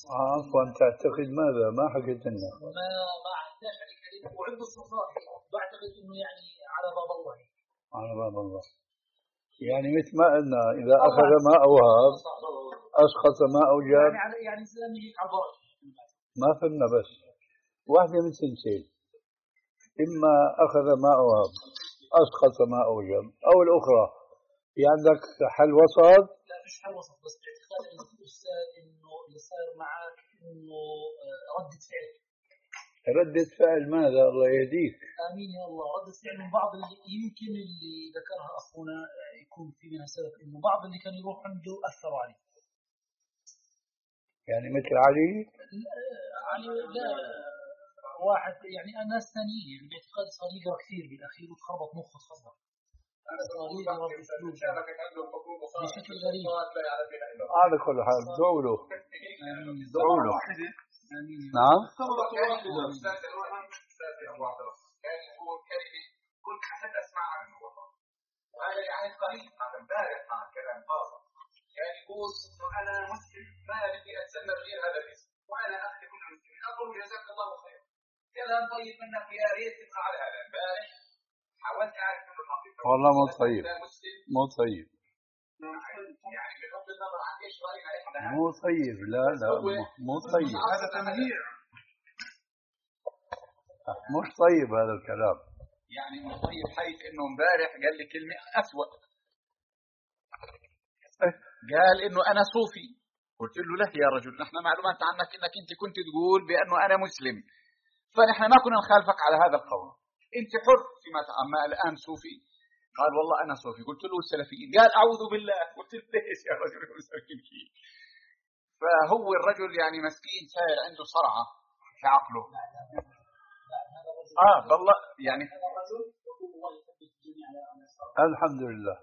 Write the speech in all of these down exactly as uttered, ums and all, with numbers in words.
عفوا تعتقد ماذا؟ ما حكيت لنا. ما ما احتاج على كلمة وعنده استطلاع بعتقد انه يعني على باب الله. على باب الله. يعني مثل ما قلنا إذا أخذ ما أوهب أسقط ما أوجب. يعني على يعني زلمة هيك على البركة. ما فهمنا بس واحدة من سنتين، إما أخذ ما أوهب أسقط ما أوجب، أو الأخرى في عندك حل وسط. لا مش حل وسط، بس باعتقاد إنه الأستاذ إنه اللي صار معك إنه ردة فعل. ردة فعل ماذا؟ الله يهديك. آمين يا الله. ردة فعل من بعض اللي يمكن اللي ذكرها أخونا يكون في منها سبب، إنه بعض اللي كان يروح عنده أثروا عليه. يعني مثل علي؟ علي لا واحد يعني ناس ثانيين يعني باعتقاد صار يقرأ كثير بالأخير وتخربط مخه خبط. صار يقرأ بشكل غريب. على كل حال دولوا دولوا. نعم. كان يقول كلمة كنت حسيت أسمعها منه والله، وهذا يعني قريب هذا امبارح مع كلام فاضل. كان يقول إنه أنا مسلم ما بدي أتسمى غير هذا الاسم، وأنا أخي كل المسلمين. أقول جزاك الله خير. كلام طيب منك، يا ريت تبقى على هذا. امبارح حاولت أعرف منه الحقيقة. والله مو طيب. مو طيب. يعني بغض النظر عن إيش رأينا إحنا. مو طيب. لا لا مو طيب. هذا تمهير. مش طيب هذا الكلام. يعني مش طيب حيث إنه امبارح قال لي كلمة أسوأ. قال إنه أنا صوفي. قلت له لا يا رجل، نحن معلومات عنك إنك أنت كنت تقول بأنه أنا مسلم، فنحن ما كنا نخالفك على هذا القول. أنت حر فيما تعمل. الآن صوفي. قال والله أنا صوفي. قلت له السلفي. قال أعوذ بالله. قلت له ليش يا رجل مسكين فيه. فهو الرجل يعني مسكين صاير عنده صرعة في عقله. آه بالله يعني. الحمد لله.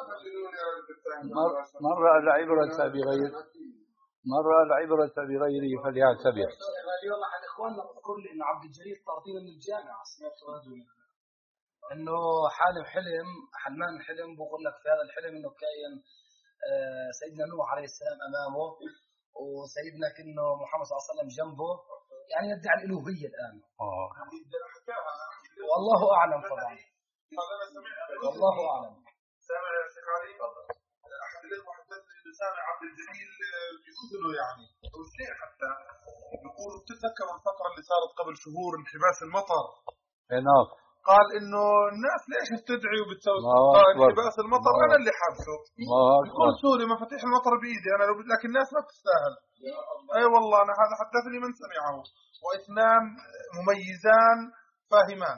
مرة العبرة بغير مرة العبرة بغيره فليعتبر. اليوم أحد إخواننا يقول لي إنه عبد الجليل طردينا من الجامعة. سمعت رجل إنه حالم حلم حلمان حلم بقول لك في هذا الحلم إنه كائن سيدنا نوح عليه السلام أمامه، وسيدنا كأنه محمد صلى الله عليه وسلم جنبه، يعني يدعي الألوهية الآن. آه. والله أعلم طبعا. والله أعلم. سامع يا شيخ علي؟ أحد الإخوة حدثني إنه سامع عبد الجليل بأذنه يعني أو شيء حتى يقول تتذكر الفترة اللي صارت قبل شهور انحباس المطر. نعم. قال إنه الناس ليش بتدعي وبتسوي انحباس المطر؟ أنا اللي حابسه. يقول سوري مفاتيح المطر بإيدي أنا، لكن الناس ما بتستاهل. أي أيوة والله أنا هذا حدثني من سمعه، واثنان مميزان فاهمان.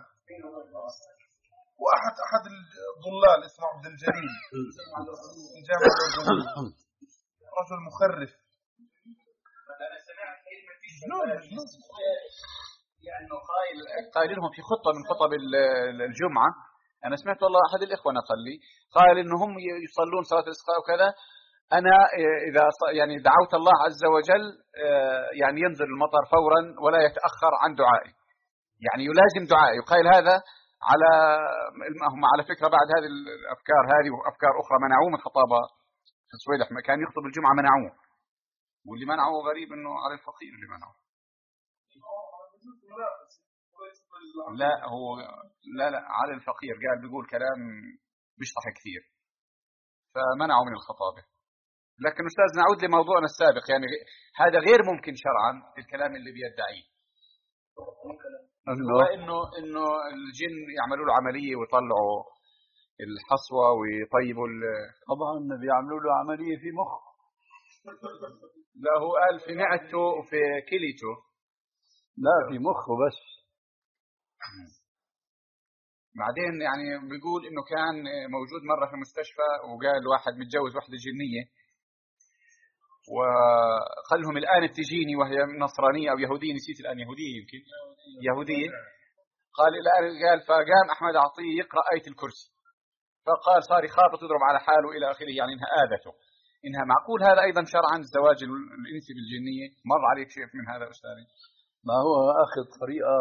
واحد احد الضلال اسمه عبد الجليل الجامعة الأردنية، رجل مخرف. انا سمعت كلمه يعني قائل قائل لهم في خطبه من خطب الجمعه. انا سمعت والله احد الاخوه نقل لي قال انهم يصلون صلاه الاستسقاء وكذا. انا اذا يعني دعوت الله عز وجل يعني ينزل المطر فورا ولا يتاخر عن دعائي، يعني يلازم دعائي. وقال هذا على هم على فكرة بعد هذه الأفكار هذه وأفكار أخرى منعوه من خطابة في السويد. كان يخطب الجمعة منعوه، واللي منعوه غريب إنه على الفقير اللي منعوه. لا هو لا لا على الفقير. قال بيقول كلام بيشطح كثير فمنعه من الخطابة. لكن أستاذ نعود لموضوعنا السابق، يعني هذا غير ممكن شرعا الكلام اللي بيدعيه هو انه انه الجن يعملوا له عمليه ويطلعوا الحصوه ويطيبوا. طبعا بيعملوا له عمليه في مخ. لا هو قال في معدته وفي كليته. لا في مخه بس. بعدين يعني بيقول انه كان موجود مره في مستشفى وقال واحد متجوز واحده جنيه وخلهم الآن بتجيني وهي نصرانية أو يهودية، نسيت الآن يهودية يمكن يهودية. قال الآن قال فقام أحمد عطية يقرأ آية الكرسي، فقال صار يخابط يضرب على حاله إلى آخره، يعني إنها آذته. إنها معقول هذا أيضا شرعا الزواج الإنسي بالجنية؟ مر عليك شيء من هذا أستاذي؟ ما هو أخذ طريقة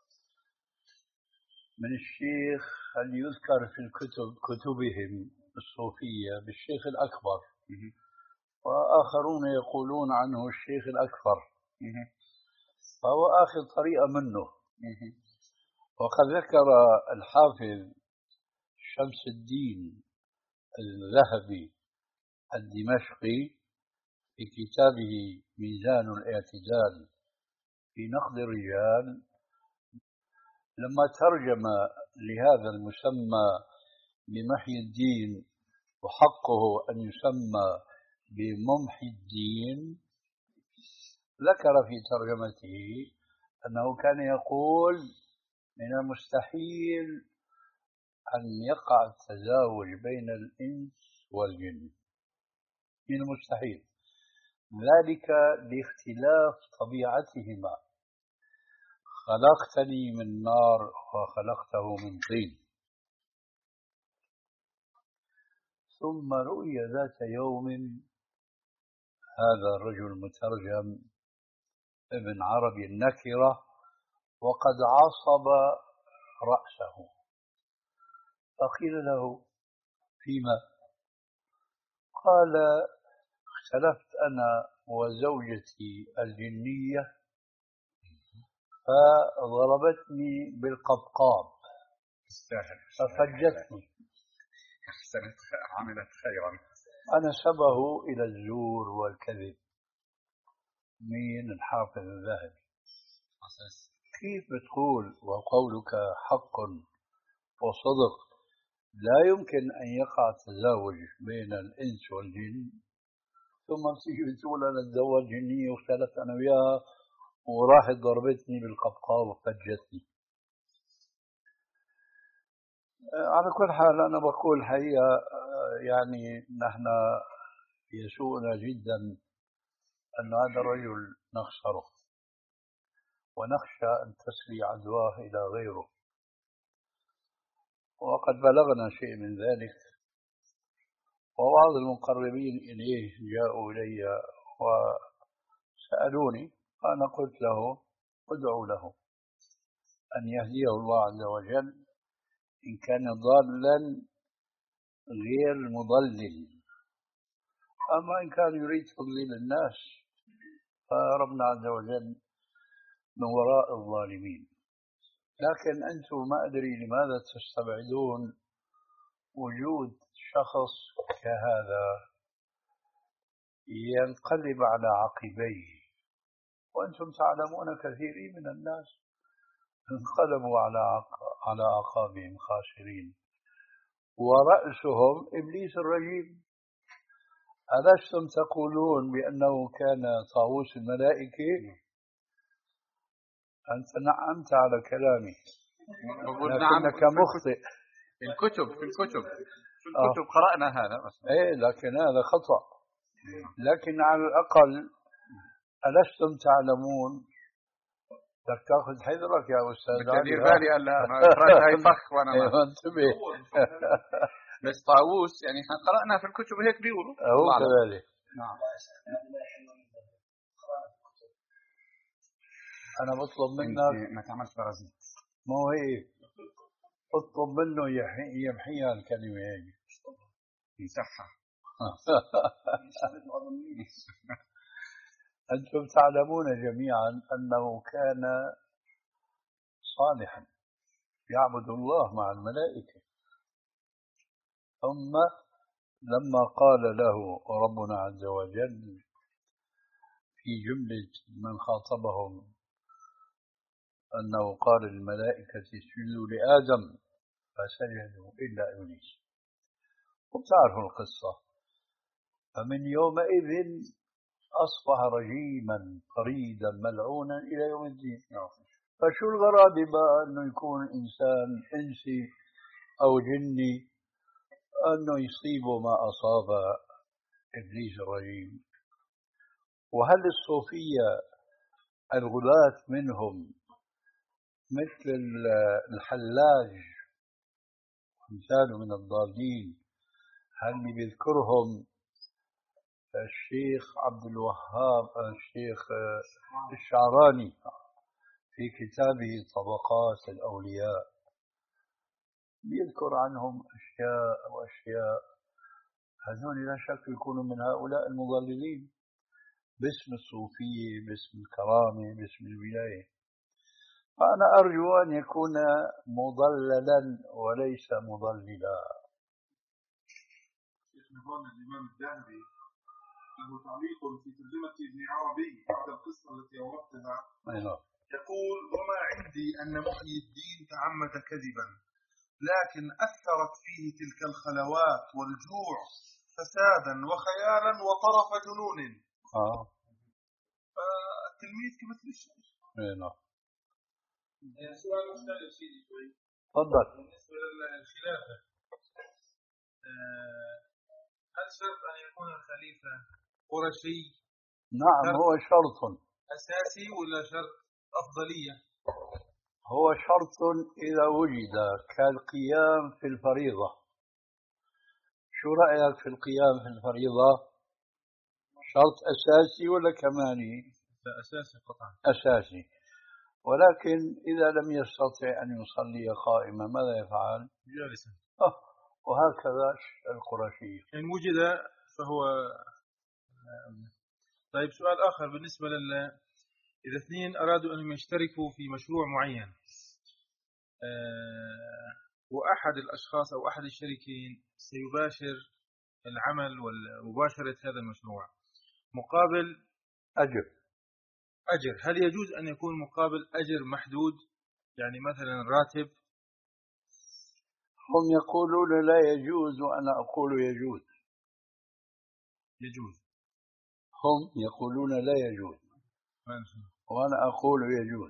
من الشيخ اللي يذكر في الكتب كتبهم الصوفية بالشيخ الأكبر، وآخرون يقولون عنه الشيخ الأكبر. فهو آخذ طريقة منه. وقد ذكر الحافظ شمس الدين الذهبي الدمشقي في كتابه ميزان الاعتدال في نقد الرجال لما ترجم لهذا المسمى بمحي الدين وحقه أن يسمى بممحي الدين، ذكر في ترجمته أنه كان يقول من المستحيل أن يقع التزاوج بين الإنس والجن، من المستحيل، ذلك لاختلاف طبيعتهما، خلقتني من نار وخلقته من طين. ثم رؤي ذات يوم هذا الرجل المترجم ابن عربي النكرة وقد عصب رأسه، فقيل له فيما؟ قال اختلفت أنا وزوجتي الجنية فضربتني بالقبقاب ففجتني، أحسنت، عملت خيرا. فنسبه إلى الزور والكذب. من الحافظ الذهبي. كيف بتقول وقولك حق وصدق لا يمكن أن يقع تزاوج بين الإنس والجن، ثم تيجي تقول أنا أتزوج جنية واختلفت أنا وياها وراحت ضربتني بالقبقاب وفجتني. على كل حال أنا بقول حقيقة يعني نحن يسوءنا جدا أن هذا الرجل نخسره ونخشى أن تسري عدواه إلى غيره، وقد بلغنا شيء من ذلك، وبعض المقربين إليه جاءوا إلي وسألوني، فأنا قلت له ادعوا له أن يهديه الله عز وجل إن كان ضالا غير مضلل، أما إن كان يريد تضليل الناس فربنا عز وجل من وراء الظالمين. لكن أنتم ما أدري لماذا تستبعدون وجود شخص كهذا ينقلب على عقبيه، وأنتم تعلمون كثيرين من الناس انقلبوا على على أعقابهم خاسرين، ورأسهم إبليس الرجيم. ألستم تقولون بأنه كان طاووس الملائكة؟ أنت نعمت على كلامي لكنك مخطئ. في الكتب في الكتب في الكتب قرأنا هذا مثلا. إيه لكن هذا خطأ. لكن على الأقل ألستم تعلمون؟ بدك تاخذ حذرك يا أستاذ علي. بالي بالي هلا تراك هاي فخ وأنا ما انتبه. بس طاووس يعني احنا قرأنا في الكتب هيك بيقولوا. هو كذلك. نعم. أنا بطلب منك ما تعملش برازيل. ما هو هيك، اطلب منه يمحيها الكلمة هيك يمسحها. أنتم تعلمون جميعا أنه كان صالحا يعبد الله مع الملائكة، ثم لما قال له ربنا عز وجل في جملة من خاطبهم أنه قال للملائكة اسجدوا لآدم فسجدوا إلا إبليس، وبتعرفوا القصة، فمن يومئذ أصبح رجيما طريدا ملعونا إلى يوم الدين. فشو الغرابة بقى أنه يكون إنسان إنسي أو جني أنه يصيبه ما أصاب إبليس الرجيم؟ وهل الصوفية الغلاة منهم مثل الحلاج أمثال من الضالين، هل بيذكرهم الشيخ عبد الوهاب الشيخ الشعراني في كتابه طبقات الأولياء، بيذكر عنهم أشياء وأشياء، هذول لا شك يكونوا من هؤلاء المضللين. باسم الصوفية، باسم الكرامة، باسم الولاية. فأنا أرجو أن يكون مضللا وليس مضللا. شيخنا هون الإمام الذهبي له تعليق في ترجمة ابن عربي بعد القصة التي أوردتها، يقول: وما عندي أن محيي الدين تعمد كذبا، لكن أثرت فيه تلك الخلوات والجوع فسادا وخيالا وطرف جنون. آه. فالتلميذ كمثل الشيخ. نعم. سؤال مختلف سيدي شوي. تفضل. بالنسبة للخلافة، هل شرط أن يكون الخليفة قرشي؟ نعم، هو شرط أساسي ولا شرط أفضلية؟ هو شرط إذا وجد كالقيام في الفريضة. شو رأيك في القيام في الفريضة؟ شرط أساسي ولا كمالي؟ لا، أساسي قطعا. أساسي. ولكن إذا لم يستطع أن يصلي قائما ماذا يفعل؟ جالسا. أه. وهكذا القرشي إن وجد فهو. طيب، سؤال آخر بالنسبة لل إذا اثنين أرادوا أن يشتركوا في مشروع معين، أه وأحد الأشخاص أو أحد الشريكين سيباشر العمل ومباشرة هذا المشروع مقابل أجر أجر هل يجوز أن يكون مقابل أجر محدود، يعني مثلا راتب؟ هم يقولون لا يجوز وأنا أقول يجوز. يجوز. هم يقولون لا يجوز وأنا أقول يجوز.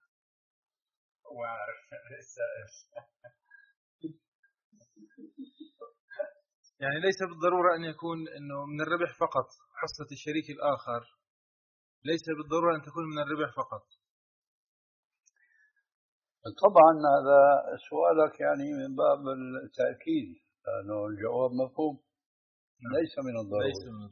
يعني ليس بالضرورة أن يكون إنه من الربح فقط حصة الشريك الآخر، ليس بالضرورة أن تكون من الربح فقط. طبعا هذا سؤالك يعني من باب التأكيد، لأنه الجواب مفهوم. ليس من الضرورة.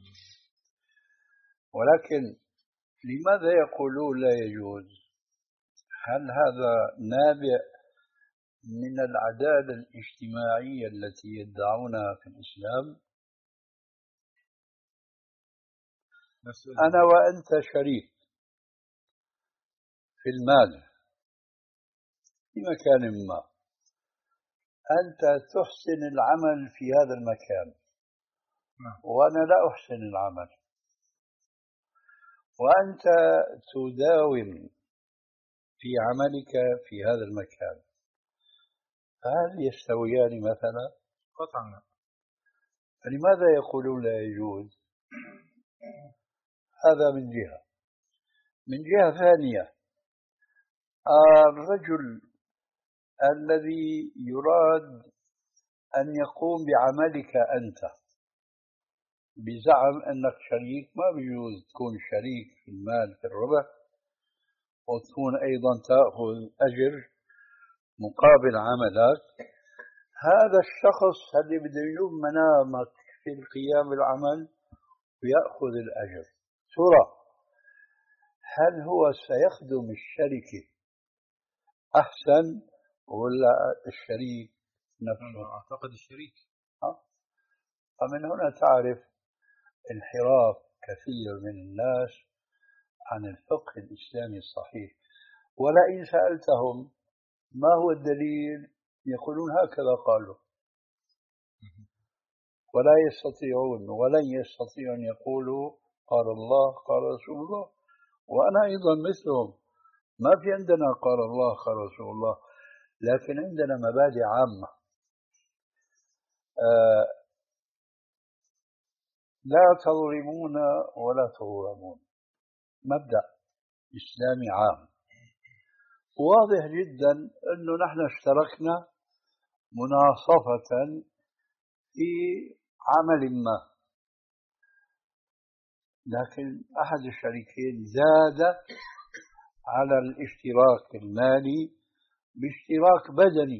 ولكن لماذا يقولون لا يجوز؟ هل هذا نابع من العدالة الاجتماعية التي يدعونها في الإسلام؟ أنا وأنت شريك في المال في مكان ما، أنت تحسن العمل في هذا المكان وأنا لا أحسن العمل، وأنت تداوم في عملك في هذا المكان، فهل يستويان مثلا؟ قطعا. فلماذا يقولون لا يجوز؟ هذا من جهة. من جهة ثانية، الرجل الذي يراد أن يقوم بعملك أنت بزعم أنك شريك، ما بيجوز تكون شريك في المال في الربح وتكون أيضا تأخذ أجر مقابل عملك. هذا الشخص اللي بده يلوم منامك في القيام بالعمل ويأخذ الأجر، ترى هل هو سيخدم الشركة أحسن ولا الشريك نفسه؟ أعتقد الشريك. فمن هنا تعرف انحراف كثير من الناس عن الفقه الإسلامي الصحيح. ولئن سألتهم ما هو الدليل يقولون هكذا قالوا، ولا يستطيعون ولن يستطيعوا أن يقولوا قال الله قال رسول الله. وأنا أيضا مثلهم، ما في عندنا قال الله قال رسول الله، لكن عندنا مبادئ عامة. آه لا تظلمون ولا تظلمون، مبدأ إسلامي عام واضح جدا. أنه نحن اشتركنا مناصفة في عمل ما، لكن أحد الشريكين زاد على الاشتراك المالي باشتراك بدني،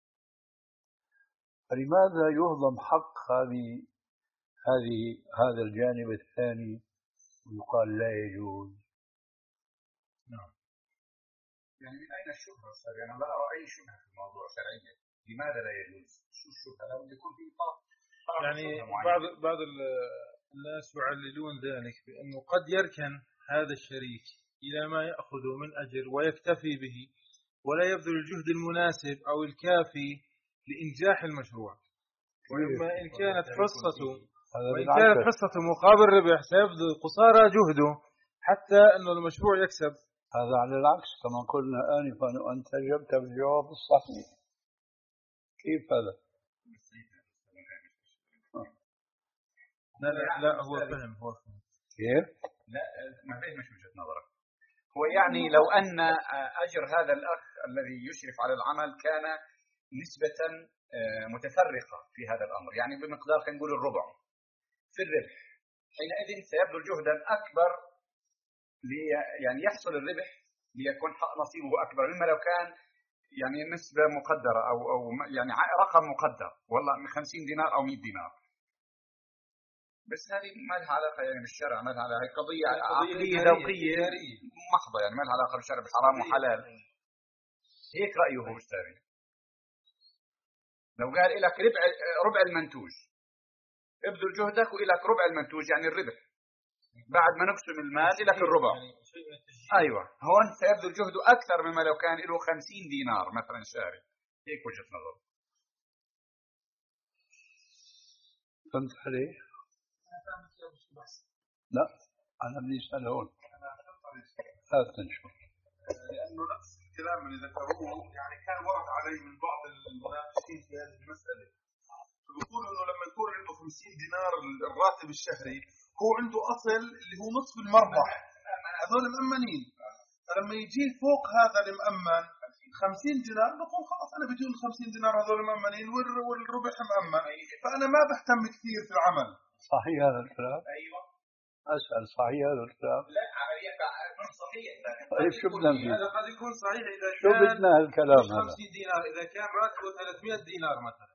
فلماذا يهضم حق هذه هذه هذا الجانب الثاني ويقال لا يجوز؟ نعم. يعني من أين الشبهة؟ يعني أنا لا أرى أي شبهة في الموضوع شرعيا. لماذا لا يجوز؟ شو الشبهة؟ لابد يكون في طرف. يعني بعض بعض الناس يعللون ذلك بأنه قد يركن هذا الشريك إلى ما يأخذ من أجر ويكتفي به ولا يبذل الجهد المناسب أو الكافي لإنجاح المشروع، وإما إن كانت حصته وإن كانت حصته مقابل ربح سيبذل قصارى جهده حتى أنه المشروع يكسب. هذا على العكس كما قلنا آنفا وأنت جبت بالجواب الصحيح. كيف هذا؟ لا لا, لا هو فهم هو فهم كيف؟ لا ما فهمش وجهة نظرك. هو يعني لو أن أجر هذا الأخ الذي يشرف على العمل كان نسبة متفرقة في هذا الأمر، يعني بمقدار خلينا نقول الربع في الربح، حينئذ سيبذل جهدا أكبر لي يعني يحصل الربح ليكون نصيبه أكبر مما لو كان يعني نسبة مقدرة أو أو يعني رقم مقدر، والله من خمسين دينار أو مئة دينار. بس هذه ما لها علاقة يعني بالشرع، ما لها علاقة، هي قضية عقلية ذوقية محضة، يعني ما لها علاقة بالشرع بحرام وحلال. هيك رأيه هو أستاذي. لو قال لك ربع ربع المنتوج ابذل جهدك وإلك ربع المنتوج يعني الربح، بعد ما نقسم المال لك الربع. أيوة هون سيبذل جهده أكثر مما لو كان له خمسين دينار مثلا شهري. هيك وجهة نظر. فهمت عليه؟ لا أنا بدي أسأل هون. هات نشوف. لأنه نفس الكلام اللي ذكروه يعني كان ورد عليه من بعض المناقشين في هذه المسألة، فبيقولوا إنه لما يكون عنده خمسين دينار الراتب الشهري هو عنده أصل اللي هو نصف المربح، هذول مأمنين، فلما يجي فوق هذا المأمن خمسين دينار بقول خلاص أنا بدون خمسين دينار هذول مأمنين والربح مأمن، فأنا ما بهتم كثير في العمل. صحيح هذا الكلام؟ أيوة. أسأل صحيح هذا الكلام؟ لا عملية صحيح. طيب شو بدنا فيه؟ هذا قد يكون صحيح إذا شو كان بدنا هالكلام هذا؟ خمسين دينار إذا كان راتبه ثلاثمئة دينار مثلا.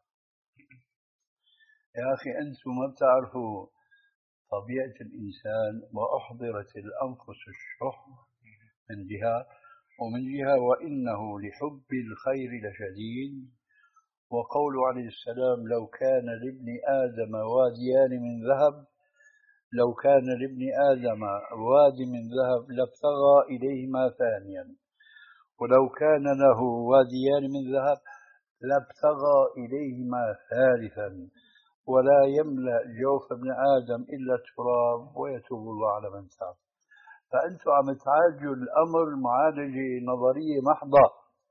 يا أخي أنتم ما بتعرفوا طبيعة الإنسان، وأحضرت الأنفس الشح من جهة، ومن جهة وإنه لحب الخير لشديد. وقول عليه السلام لو كان لابن آدم واديان من ذهب لو كان لابن آدم واد من ذهب لابتغى إليهما ثانيا، ولو كان له واديان من ذهب لابتغى إليهما ثالثا، ولا يملأ جوف ابن آدم إلا التراب ويتوب الله على من تاب. فأنتم عم تعالجوا الأمر معالجة نظرية محضة،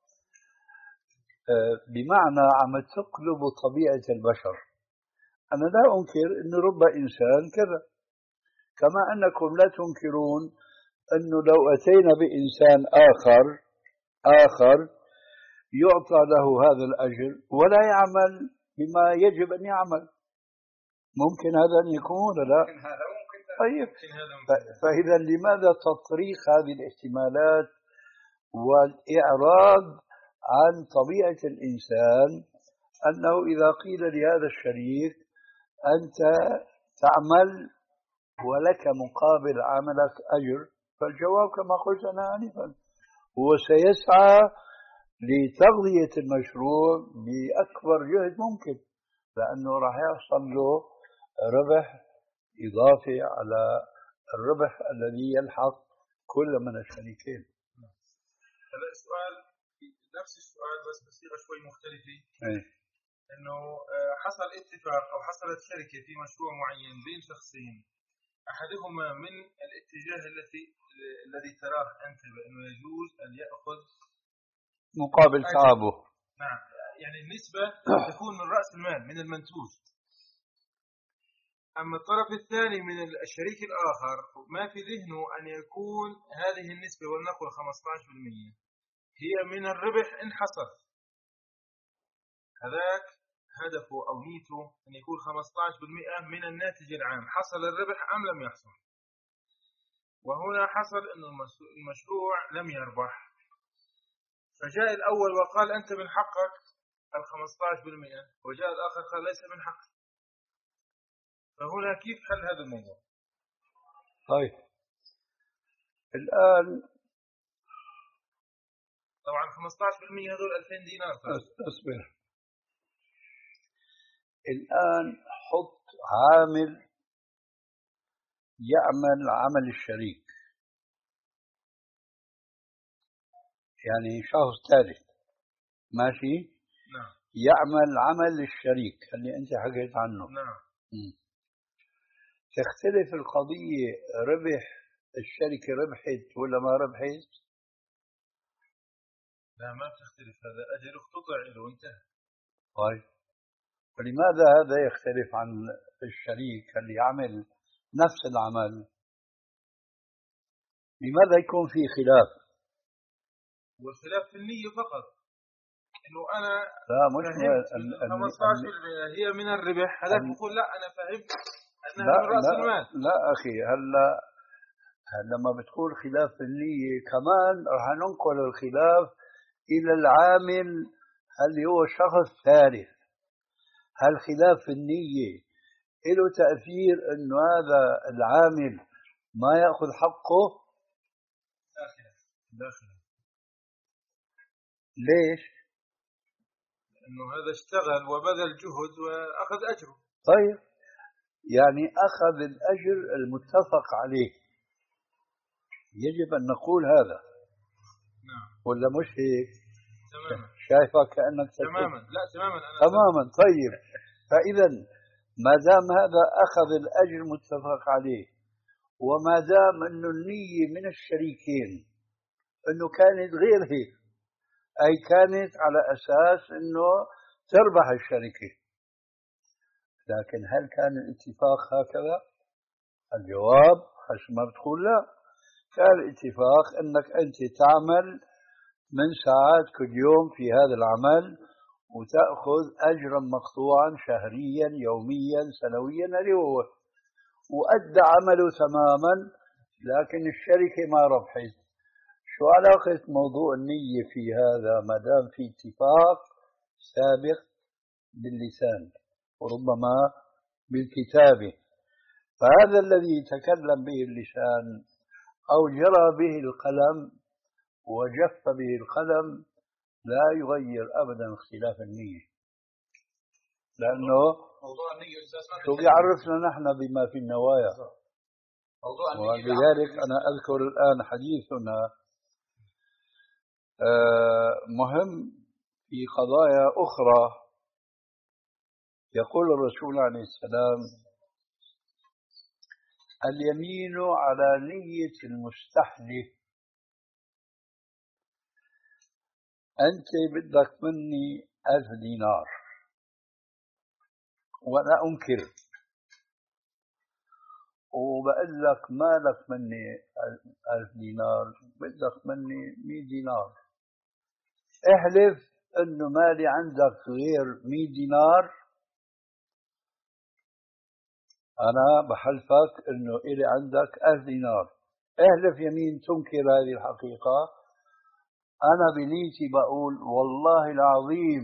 بمعنى عم تقلبوا طبيعة البشر. أنا لا أنكر أن رب إنسان كذا، كما أنكم لا تنكرون أنه لو أتينا بإنسان آخر آخر يعطى له هذا الأجر ولا يعمل بما يجب أن يعمل، ممكن هذا أن يكون ولا لا؟ طيب، فإذا لماذا تطريق هذه الاحتمالات والإعراض عن طبيعة الإنسان أنه إذا قيل لهذا الشريك أنت تعمل ولك مقابل عملك أجر، فالجواب كما قلت أنا آنفا هو سيسعى لتغذية المشروع بأكبر جهد ممكن، لأنه راح يحصل له ربح إضافي على الربح الذي يلحق كل من الشريكين. هذا السؤال نفس السؤال بس بصيغة شوي مختلفة. أيه. إنه حصل اتفاق أو حصلت شركة في مشروع معين بين شخصين، أحدهما من الاتجاه الذي الذي تراه أنت بأنه يجوز أن يأخذ مقابل تعبه. نعم، يعني النسبة تكون من رأس المال من المنتوج. أما الطرف الثاني من الشريك الآخر ما في ذهنه أن يكون هذه النسبة ولنقل خمسة عشر بالمئة هي من الربح إن حصل، هذاك هدفه أو نيته أن يكون خمسة عشر بالمئة من الناتج العام، حصل الربح أم لم يحصل. وهنا حصل أن المشروع لم يربح، فجاء الأول وقال أنت من حقك الخمسة عشر بالمئة، وجاء الآخر قال ليس من حقك. فهنا كيف حل هذا الموضوع؟ طيب الآن طبعا خمسة عشر بالمئة هذول ألفين دينار. أصبر، الآن حط عامل يعمل عمل الشريك، يعني شخص ثالث ماشي. نعم. يعمل عمل الشريك اللي أنت حكيت عنه. نعم. م. تختلف القضية، ربح الشركة ربحت ولا ما ربحت؟ لا ما بتختلف، هذا أجل اقتطع له وانتهى. طيب ولماذا هذا يختلف عن الشريك اللي يعمل نفس العمل؟ لماذا يكون في خلاف؟ والخلاف في النية فقط، انه انا لا مش فهمت خمسة عشر بالمئة هي من الربح، هذاك بقول لا انا فهمت انها لا من راس لا المال. لا اخي، هلا لما بتقول خلاف في النية كمان رح ننقل الخلاف الى العامل اللي هو شخص ثالث. هل خلاف في النية له تأثير انه هذا العامل ما يأخذ حقه؟ داخل داخل. ليش؟ انه هذا اشتغل وبذل جهد واخذ اجره. طيب يعني اخذ الاجر المتفق عليه، يجب ان نقول هذا. نعم. ولا مش هيك؟ تماما. شايفك كانك تماما. لا تماما أنا تماما. طيب فاذا ما دام هذا اخذ الاجر المتفق عليه، وما دام انه النية من الشريكين انه كانت غير هيك، اي كانت على اساس انه تربح الشركة، لكن هل كان الاتفاق هكذا؟ الجواب حسب ما بتقول لا، كان الاتفاق انك انت تعمل من ساعات كل يوم في هذا العمل وتأخذ اجرا مقطوعا شهريا يوميا سنويا اللي هو، وأدى عمله تماما، لكن الشركة ما ربحت. شو علاقة موضوع النية في هذا ما دام في اتفاق سابق باللسان وربما بالكتابة؟ فهذا الذي يتكلم به اللسان أو جرى به القلم وجف به القلم لا يغير أبدا اختلاف النية، لأنه شو بيعرفنا نحن بما في النوايا. ولذلك أنا أذكر الآن حديثنا مهم في قضايا أخرى. يقول الرسول عليه السلام: اليمين على نية المستحلف. أنت بدك مني ألف دينار وأنا أنكر وبقول لك ما لك مني ألف دينار، بدك مني مئة دينار. احلف إنه مالي عندك غير مئة دينار، أنا بحلفك إنه إلي عندك ألف دينار. احلف يمين تنكر هذه الحقيقة، أنا بنيتي بقول والله العظيم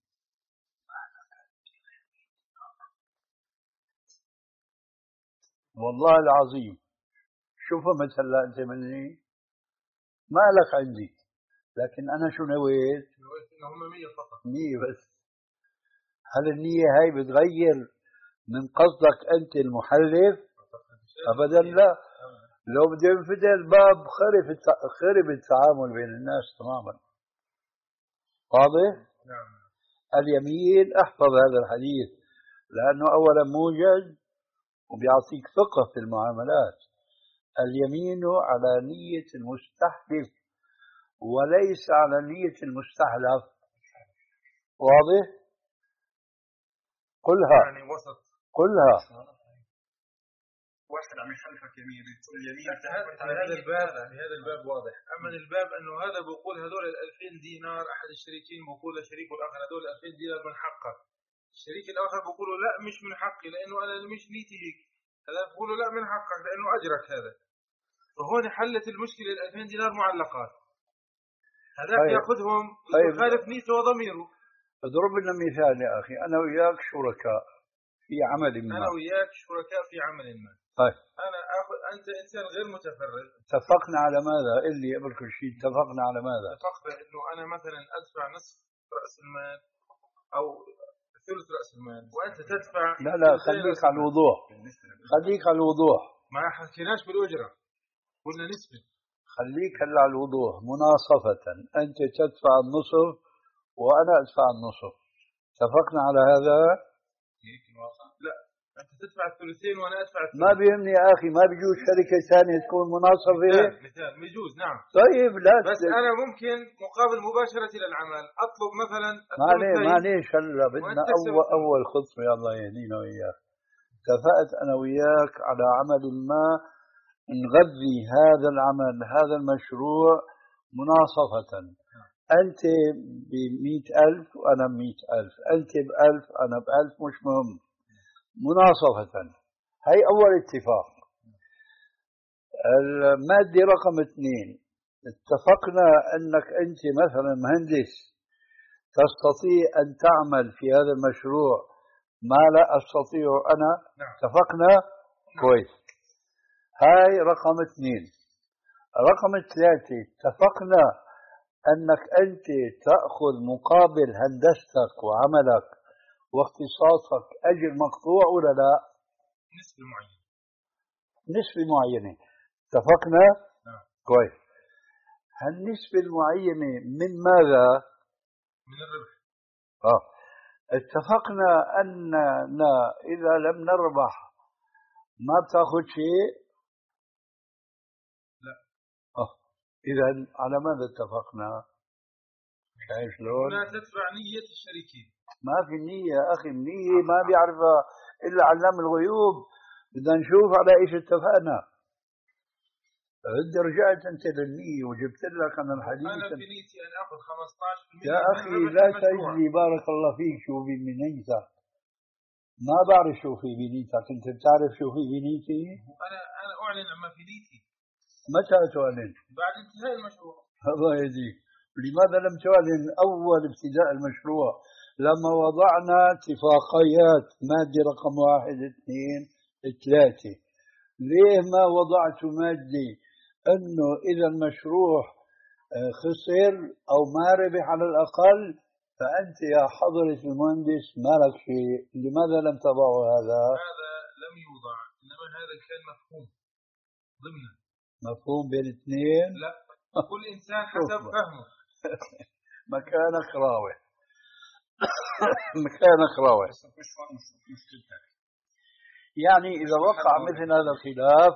والله العظيم شوف مثلا أنت مني ما لك عندي، لكن أنا شو نويت؟ نويت إنهم مية فقط، مية بس. هل النية هاي بتغير من قصدك أنت المحلف؟ أبدا لا. لو بده ينفتح الباب خرب خرب التعامل بين الناس تماما. واضح؟ نعم. اليمين احفظ هذا الحديث لأنه أولا موجز وبيعطيك فقه في المعاملات. اليمين على نية المستحلف وليس على نية المستحلف. واضح؟ قلها يعني وسط. قلها واحد عم يحلفك يمين بتقول يمين على هذا الباب، في هذا الباب واضح. أما الباب أنه هذا بقول هذول الألفين دينار أحد الشريكين بقول لشريكه الآخر هذول الألفين دينار من حقك، الشريك الآخر بقوله لا مش من حقي لأنه أنا مش نيتي هيك، هذا بقوله لا من حقك لأنه أجرك هذا. فهون حلت المشكلة، الألفين دينار معلقات، هذاك طيب. يأخذهم يخالف طيب. نيته وضميره. اضرب لنا مثال يا أخي. أنا وياك شركاء في عمل ما. أنا وياك شركاء في عمل ما. طيب. أنا أخذ أنت إنسان غير متفرغ. اتفقنا على ماذا؟ اللي قبل كل شيء اتفقنا على ماذا؟ اتفقنا إنه أنا مثلا أدفع نصف رأس المال أو ثلث رأس المال وأنت تدفع. لا لا خليك على الوضوح، خليك على الوضوح. ما حكيناش بالأجرة، قلنا نسبة. خليك هلا على الوضوح. مناصفة، أنت تدفع النصف وأنا أدفع النصف، اتفقنا على هذا؟ لا، أنت تدفع الثلثين وأنا أدفع الثلثين. ما بيهمني يا أخي، ما بيجوز شركة ثانية تكون مناصفة؟ مثال مثال يجوز، نعم. طيب لا، بس أنا ممكن مقابل مباشرة إلى العمل أطلب مثلا معليش معليش هلا بدنا أول أول خطوة، يا الله يهدينا وإياك. اتفقت أنا وياك على عمل ما نغذي هذا العمل، هذا المشروع مناصفة. أنت بمئة ألف وأنا بمئة ألف، أنت بألف أنا بألف، مش مهم، مناصفة. هي أول اتفاق. المادة رقم اثنين، اتفقنا أنك أنت مثلا مهندس تستطيع أن تعمل في هذا المشروع ما لا أستطيع أنا. نعم. اتفقنا؟ نعم. كويس. هاي رقم اثنين. رقم ثلاثة، اتفقنا أنك أنت تأخذ مقابل هندستك وعملك واختصاصك أجر مقطوع ولا لا؟ نسبة معينة. نسبة معينة. اتفقنا؟ نعم. كويس. هالنسبة المعينة من ماذا؟ من الربح. آه. اتفقنا أننا إذا لم نربح ما بتاخذ شيء؟ لا. آه. إذا على ماذا اتفقنا؟ شايف شلون؟ لا تدفع نية الشريكين. ما في نية يا أخي، النية ما بيعرفها إلا علام الغيوب. بدنا نشوف على إيش اتفقنا. بدي رجعت أنت للنية وجبت لك أنا الحديث. أنا في نيتي أن آخذ خمسة عشر بالمئة يا أخي لا تجلي، بارك الله فيك، شو في بنيتك؟ ما بعرف شو في بنيتك، أنت بتعرف شو في بنيتي؟ أنا أنا أعلن عما في نيتي. متى تعلن؟ بعد انتهاء المشروع. الله يهديك. لماذا لم تعلن أول ابتداء المشروع لما وضعنا اتفاقيات مادة رقم واحد اثنين ثلاثة؟ ليه ما وضعت مادة أنه إذا المشروع خسر أو ما ربح على الأقل فأنت يا حضرة المهندس ما لك شيء؟ لماذا لم تضعوا هذا؟ هذا لم يوضع، إنما هذا كان مفهوم ضمنا. مفهوم بين اثنين؟ لا، كل إنسان حسب فهمه. مكانك راوي. مكانك راوي. يعني إذا وقع مثل هذا الخلاف،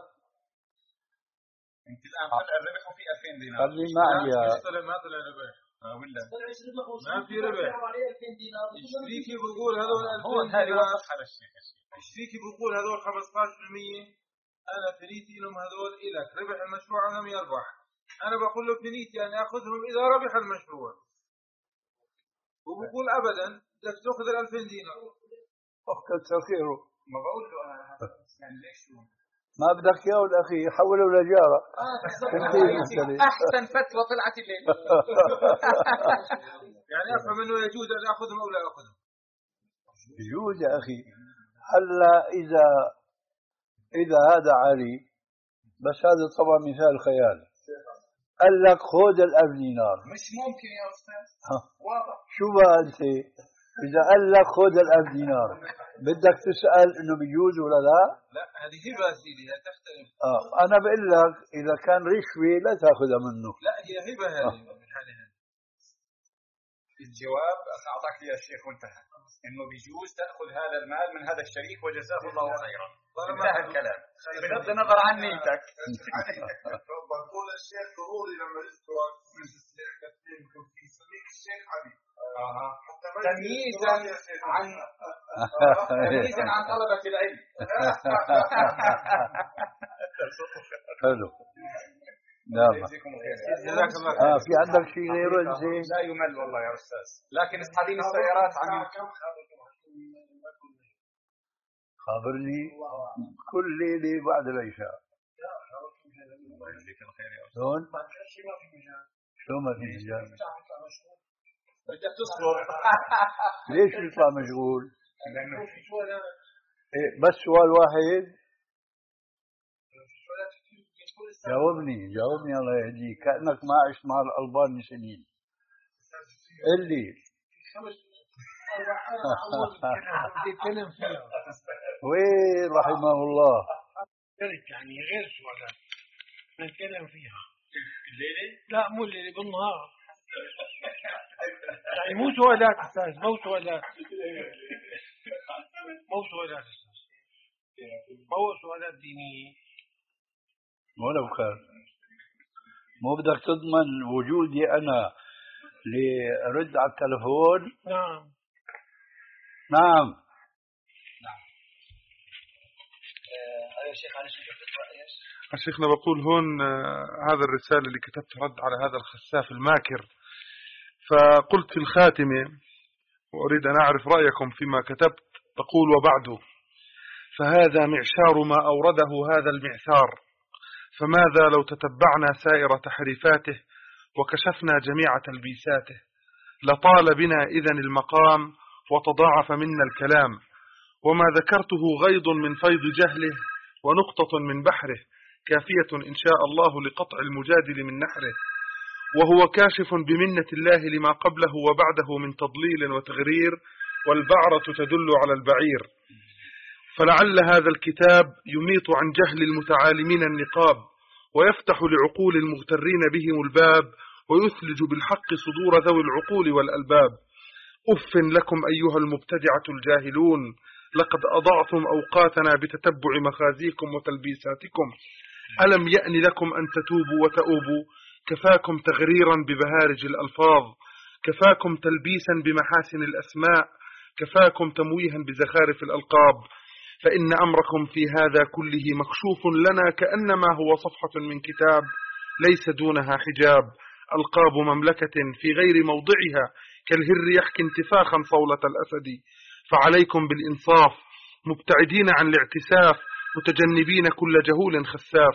أنت الآن طلع الربح في ألفين دينار. خلي معي يا ما طلع ربح. ولا ما في ربح. الشريكي بيقول هذول ألفين دينار. الشريكي بيقول هذول خمسة عشر بالمئة، أنا في نيتي إنهم هذول إلك ربح المشروع لم يربح. أنا بقول له في نيتي أن أخذهم إذا ربح المشروع، وبقول أبدا بدك تأخذ الألفين دينار. كتر خيره. ما بقول له أنا يعني ليش شو ما بدك إياه الأخي حوله لجارة. أحسن فتوى طلعت الليل. يعني أفهم أنه يجوز أن أخذهم أو لا أخذهم. يجوز يا أخي. هلا إذا إذا هذا علي، بس هذا طبعا مثال خيال، قال لك خذ الألف دينار. مش ممكن يا أستاذ. واضح. شو بقى أنت؟ إذا قال لك خذ الألف دينار بدك تسأل إنه بيجوز ولا لا؟ لا، هذه هبة سيدي، لا تختلف. آه أنا بقول لك إذا كان رشوة لا تأخذها منه. لا، هي هبة هذه من حالها. الجواب أعطاك لي يا شيخ وانتهى، إنه بيجوز تأخذ هذا المال من هذا الشريك وجزاه الله خيرا. انتهى الكلام بغض النظر عن نيتك. بقول الشيخ ضروري لما يذكر من الشيخ يمكن في سميك الشيخ علي. اها تمييزا عن تمييزا عن طلبة العلم. حلو. نعم. جزاك الله خير. اه في عندك شيء غيره انت؟ لا يمل والله يا استاذ، لكن اصحابين السيارات عن خابرني كل ليلة بعد العشاء. شلون؟ شلون ما في مجال؟ بدك تصبر. ليش يطلع مشغول؟ إيه بس سؤال واحد. جاوبني جاوبني الله يهديك، كأنك ما عشت مع الألباني سنين. اللي وين رحمه الله قلت يعني غير سؤالات نتكلم فيها الليلة؟ لا مو الليلة، بالنهار. يعني مو سؤالات أستاذ، مو سؤالات مو سؤالات أستاذ، مو سؤالات دينية. ولو كان مو بدك تضمن وجودي أنا لأرد على التلفون؟ نعم نعم نعم. أيها الشيخ علي شو ايش؟ شيخنا بقول هون هذا الرسالة اللي كتبت رد على هذا الخساف الماكر، فقلت في الخاتمة وأريد أن أعرف رأيكم فيما كتبت. تقول وبعده فهذا معشار ما أورده هذا المعثار، فماذا لو تتبعنا سائر تحريفاته وكشفنا جميع تلبيساته، لطال بنا إذن المقام وتضاعف منا الكلام، وما ذكرته غيض من فيض جهله ونقطة من بحره، كافية إن شاء الله لقطع المجادل من نحره، وهو كاشف بمنة الله لما قبله وبعده من تضليل وتغرير، والبعرة تدل على البعير. فلعل هذا الكتاب يميط عن جهل المتعالمين النقاب، ويفتح لعقول المغترين بهم الباب، ويثلج بالحق صدور ذوي العقول والألباب. أف لكم أيها المبتدعة الجاهلون، لقد أضعتم أوقاتنا بتتبع مخازيكم وتلبيساتكم. ألم يأن لكم أن تتوبوا وتؤوبوا؟ كفاكم تغريرا ببهارج الألفاظ، كفاكم تلبيسا بمحاسن الأسماء، كفاكم تمويها بزخارف الألقاب، فإن أمركم في هذا كله مكشوف لنا كأنما هو صفحة من كتاب ليس دونها حجاب. ألقاب مملكة في غير موضعها كالهر يحكي انتفاخا صولة الأسد، فعليكم بالإنصاف مبتعدين عن الاعتساف، متجنبين كل جهول خساف.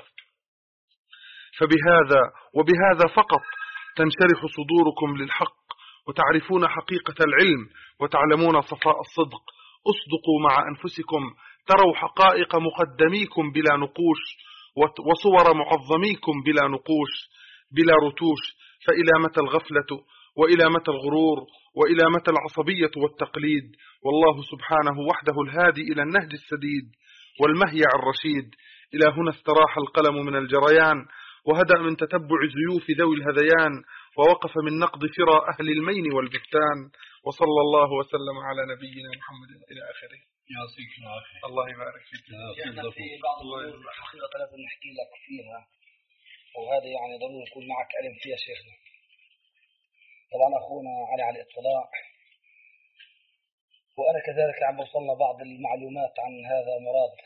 فبهذا وبهذا فقط تنشرح صدوركم للحق، وتعرفون حقيقة العلم، وتعلمون صفاء الصدق. اصدقوا مع أنفسكم، تروا حقائق مقدميكم بلا نقوش، وصور معظميكم بلا نقوش بلا رتوش. فإلى متى الغفلة، وإلى متى الغرور، وإلى متى العصبية والتقليد؟ والله سبحانه وحده الهادي إلى النهج السديد والمهيع الرشيد. إلى هنا استراح القلم من الجريان، وهدأ من تتبع زيوف ذوي الهذيان، ووقف من نقض فرى أهل المين والبهتان. وصلى الله وسلم على نبينا محمد إلى آخره. يعطيك العافية. الله يبارك فيك. شيخنا في بعض الأمور حقيقة لازم نحكي لك فيها، وهذا يعني ضروري نكون معك علم فيها شيخنا. طبعا أخونا علي على الإطلاع، وأنا كذلك عم بوصلنا بعض المعلومات عن هذا مراد،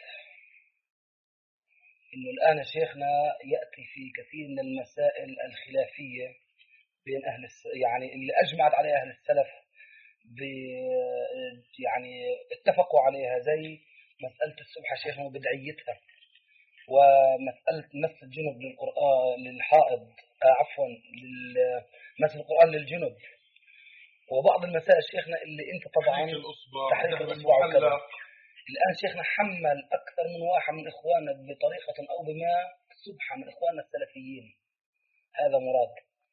إنه الآن شيخنا يأتي في كثير من المسائل الخلافية بين أهل الس... يعني اللي أجمعت عليها أهل السلف ب... يعني اتفقوا عليها، زي مسألة السبحة شيخنا وبدعيتها، ومسألة مس الجنب للقرآن للحائض، آه عفوا لل... مس القرآن للجنب، وبعض المسائل شيخنا اللي أنت طبعا تحريك الأصبع وكذا. الآن شيخنا حمل أكثر من واحد من إخواننا بطريقة أو بما سبحة من إخواننا السلفيين هذا مراد،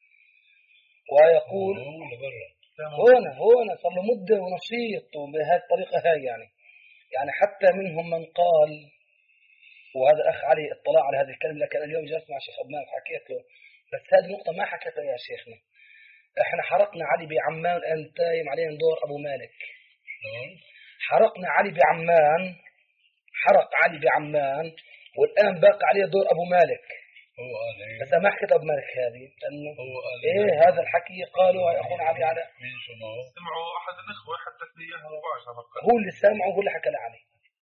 ويقول هنا هنا صار له مدة ونشيط وبهذه الطريقة هاي يعني يعني حتى منهم من قال، وهذا أخ علي اطلاع على هذه الكلمة، لكن اليوم جلست مع شيخ أبنان حكيت له، بس هذه النقطة ما حكيتها يا شيخنا. احنا حرقنا علي بعمان، أنت تايم علينا دور أبو مالك. حرقنا علي بعمان، حرق علي بعمان، والآن باقي عليه دور أبو مالك. هو قال إيه؟ بس ما حكيت أبو مالك هذه، لأنه هو قال إيه هذا الحكي قالوا يا أخونا علي على مين سمعوا؟ سمعوا أحد الإخوة حدثني إياها مباشرة. هو اللي سامعه وهو اللي حكى لعلي.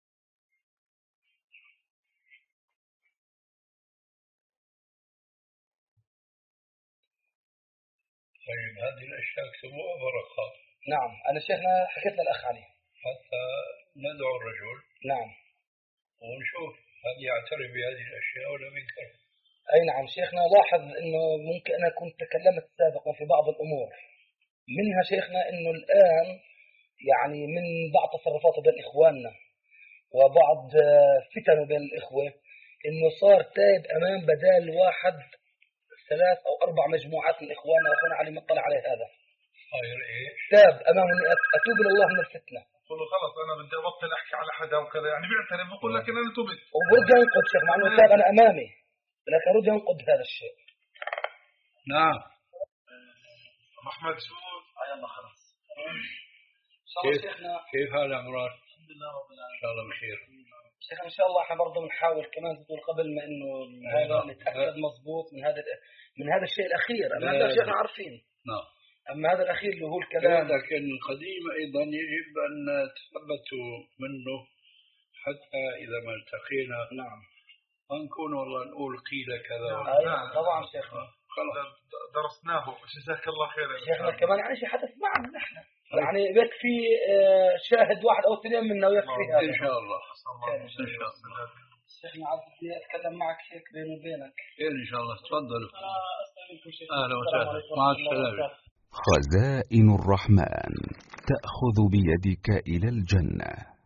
طيب هذه الأشياء اكتبوها ورقات. نعم أنا شيخنا حكيت للأخ علي حتى ندعو الرجل. نعم. ونشوف هل يعترف بهذه الأشياء ولا ينكرها. أي نعم شيخنا. لاحظ إنه ممكن أنا كنت تكلمت سابقا في بعض الأمور، منها شيخنا إنه الآن يعني من بعض تصرفاته بين إخواننا وبعض فتنه بين الإخوة، إنه صار تائب أمام بدال واحد ثلاث أو أربع مجموعات من إخواننا، وأخونا علي مطلع عليه هذا. صاير إيش؟ تاب أمام إني أتوب إلى الله من الفتنة، قول له خلص انا بدي ابطل احكي على حدا وكذا، يعني بيعترف بقول لك ان انا تبت وبرجع ينقد شيخ مع انه انا امامي، لكن رجع ينقد هذا الشيء. نعم احمد شو يلا خلاص. كيف كيف حال عمران؟ الحمد لله رب العالمين ان شاء الله بخير. شيخ ان شاء الله احنا برضه بنحاول كمان تقول قبل ما انه هذا نتاكد مضبوط من هذا من هذا الشيء الاخير، اما هذا الشيء احنا عارفين. نعم. اما هذا الاخير اللي هو الكلام، لكن القديم ايضا يجب ان تثبتوا منه حتى اذا ما التقينا نعم ما نكون والله نقول قيل كذا. نعم طبعا شيخنا خلاص درسناه جزاك الله خير. شيخنا كمان يعني شيء حدث معنا نحن يعني يكفي شاهد واحد او اثنين منا ويكفي هذا ان شاء الله. ان شاء الله. شيخنا عاد بدي اتكلم معك هيك بيني وبينك. خير ان شاء الله. تفضلوا. استاذنكم شيخ. اهلا وسهلا. مع السلامه. خزائن الرحمن تأخذ بيدك إلى الجنة.